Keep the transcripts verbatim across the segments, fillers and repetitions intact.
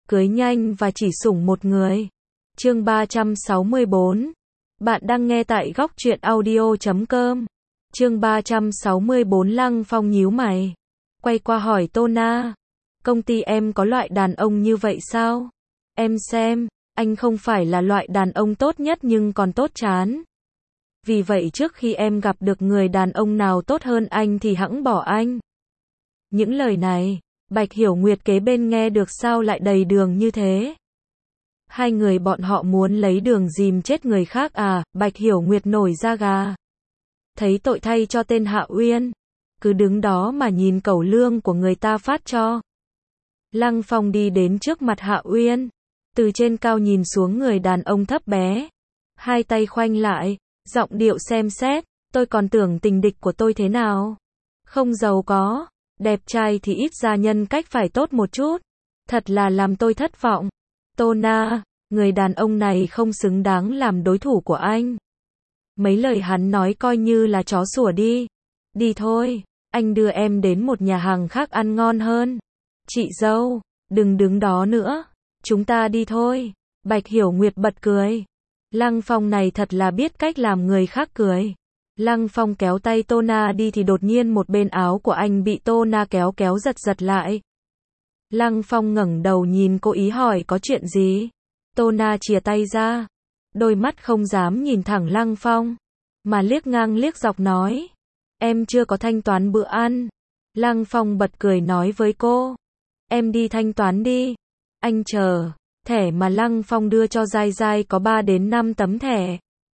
cưới nhanh và chỉ sủng một người. Chương ba trăm sáu mươi bốn. Bạn đang nghe tại góc truyện audio chấm com. Chương ba trăm sáu mươi bốn. Lăng Phong nhíu mày, quay qua hỏi Tô Na, công ty em có loại đàn ông như vậy sao? Em xem, anh không phải là loại đàn ông tốt nhất nhưng còn tốt chán. Vì vậy trước khi em gặp được người đàn ông nào tốt hơn anh thì hẵng bỏ anh. Những lời này, Bạch Hiểu Nguyệt kế bên nghe được sao lại đầy đường như thế? Hai người bọn họ muốn lấy đường dìm chết người khác à? Bạch Hiểu Nguyệt nổi da gà. Thấy tội thay cho tên Hạ Uyên. Cứ đứng đó mà nhìn cẩu lương của người ta phát cho. Lăng Phong đi đến trước mặt Hạ Uyên. Từ trên cao nhìn xuống người đàn ông thấp bé. Hai tay khoanh lại, giọng điệu xem xét. Tôi còn tưởng tình địch của tôi thế nào. Không giàu có, đẹp trai thì ít ra nhân cách phải tốt một chút. Thật là làm tôi thất vọng. Tô Na, người đàn ông này không xứng đáng làm đối thủ của anh. Mấy lời hắn nói coi như là chó sủa đi. Đi thôi, anh đưa em đến một nhà hàng khác ăn ngon hơn. Chị dâu, đừng đứng đó nữa. Chúng ta đi thôi. Bạch Hiểu Nguyệt bật cười. Lăng Phong này thật là biết cách làm người khác cười. Lăng Phong kéo tay Tô Na đi thì đột nhiên một bên áo của anh bị Tô Na kéo kéo giật giật lại. Lăng Phong ngẩng đầu nhìn cô ý hỏi có chuyện gì. Tô Na chìa tay ra. Đôi mắt không dám nhìn thẳng Lăng Phong. Mà liếc ngang liếc dọc nói. Em chưa có thanh toán bữa ăn. Lăng Phong bật cười nói với cô. Em đi thanh toán đi. Anh chờ. Thẻ mà Lăng Phong đưa cho Giai Giai có ba đến năm tấm thẻ.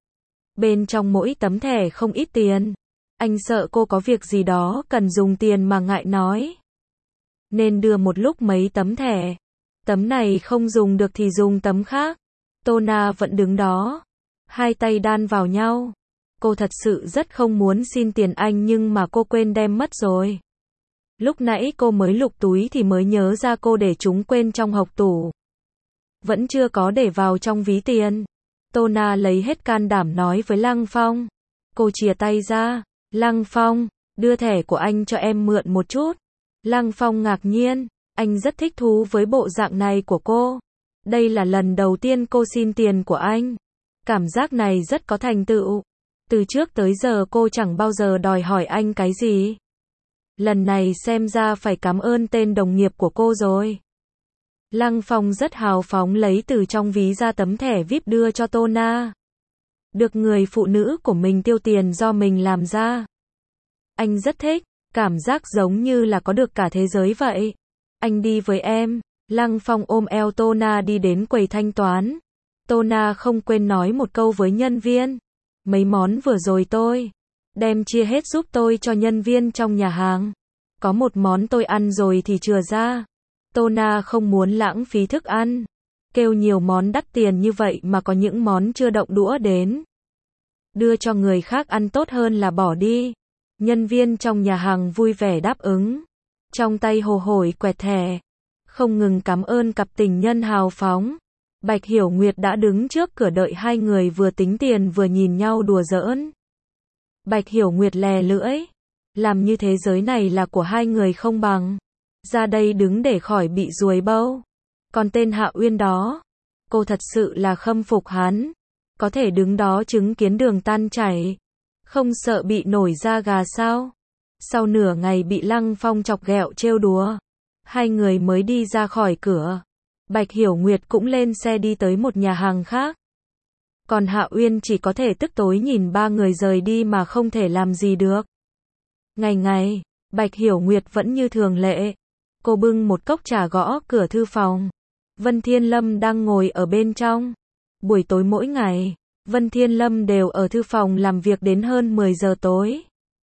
Bên trong mỗi tấm thẻ không ít tiền. Anh sợ cô có việc gì đó cần dùng tiền mà ngại nói. Nên đưa một lúc mấy tấm thẻ. Tấm này không dùng được thì dùng tấm khác. Tô Na vẫn đứng đó. Hai tay đan vào nhau. Cô thật sự rất không muốn xin tiền anh nhưng mà cô quên đem mất rồi. Lúc nãy cô mới lục túi thì mới nhớ ra cô để chúng quên trong hộc tủ. Vẫn chưa có để vào trong ví tiền. Tô Na lấy hết can đảm nói với Lăng Phong. Cô chìa tay ra. Lăng Phong, đưa thẻ của anh cho em mượn một chút. Lăng Phong ngạc nhiên. Anh rất thích thú với bộ dạng này của cô. Đây là lần đầu tiên cô xin tiền của anh. Cảm giác này rất có thành tựu. Từ trước tới giờ cô chẳng bao giờ đòi hỏi anh cái gì. Lần này xem ra phải cảm ơn tên đồng nghiệp của cô rồi. Lăng Phong rất hào phóng lấy từ trong ví ra tấm thẻ vi ai pi đưa cho Tô Na. Được người phụ nữ của mình tiêu tiền do mình làm ra. Anh rất thích, cảm giác giống như là có được cả thế giới vậy. Anh đi với em. Lăng Phong ôm eo Tô Na đi đến quầy thanh toán. Tô Na không quên nói một câu với nhân viên. Mấy món vừa rồi tôi đem chia hết giúp tôi cho nhân viên trong nhà hàng. Có một món tôi ăn rồi thì chừa ra. Tô Na không muốn lãng phí thức ăn. Kêu nhiều món đắt tiền như vậy mà có những món chưa động đũa đến. Đưa cho người khác ăn tốt hơn là bỏ đi. Nhân viên trong nhà hàng vui vẻ đáp ứng. Trong tay hồ hởi quẹt thẻ. Không ngừng cảm ơn cặp tình nhân hào phóng. Bạch Hiểu Nguyệt đã đứng trước cửa đợi hai người vừa tính tiền vừa nhìn nhau đùa giỡn. Bạch Hiểu Nguyệt lè lưỡi. Làm như thế giới này là của hai người không bằng. Ra đây đứng để khỏi bị ruồi bâu. Còn tên Hạ Uyên đó. Cô thật sự là khâm phục hắn. Có thể đứng đó chứng kiến đường tan chảy. Không sợ bị nổi da gà sao? Sau nửa ngày bị Lăng Phong chọc ghẹo trêu đùa. Hai người mới đi ra khỏi cửa. Bạch Hiểu Nguyệt cũng lên xe đi tới một nhà hàng khác. Còn Hạ Uyên chỉ có thể tức tối nhìn ba người rời đi mà không thể làm gì được. Ngày ngày, Bạch Hiểu Nguyệt vẫn như thường lệ. Cô bưng một cốc trà gõ cửa thư phòng. Vân Thiên Lâm đang ngồi ở bên trong. Buổi tối mỗi ngày, Vân Thiên Lâm đều ở thư phòng làm việc đến hơn mười giờ tối.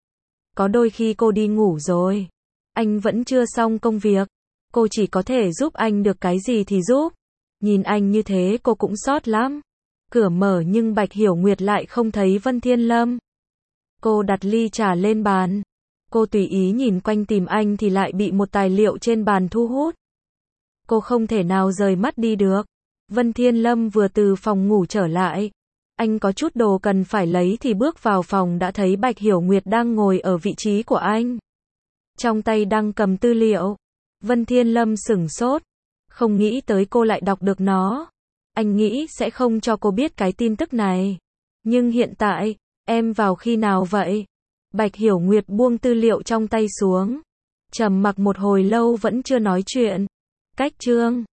Có đôi khi cô đi ngủ rồi. Anh vẫn chưa xong công việc. Cô chỉ có thể giúp anh được cái gì thì giúp. Nhìn anh như thế cô cũng xót lắm. Cửa mở nhưng Bạch Hiểu Nguyệt lại không thấy Vân Thiên Lâm. Cô đặt ly trà lên bàn. Cô tùy ý nhìn quanh tìm anh thì lại bị một tài liệu trên bàn thu hút. Cô không thể nào rời mắt đi được. Vân Thiên Lâm vừa từ phòng ngủ trở lại. Anh có chút đồ cần phải lấy thì bước vào phòng đã thấy Bạch Hiểu Nguyệt đang ngồi ở vị trí của anh. Trong tay đang cầm tư liệu. Vân Thiên Lâm sửng sốt. Không nghĩ tới cô lại đọc được nó. Anh nghĩ sẽ không cho cô biết cái tin tức này. Nhưng hiện tại, em vào khi nào vậy? Bạch Hiểu Nguyệt buông tư liệu trong tay xuống. Trầm mặc một hồi lâu vẫn chưa nói chuyện. Cách chương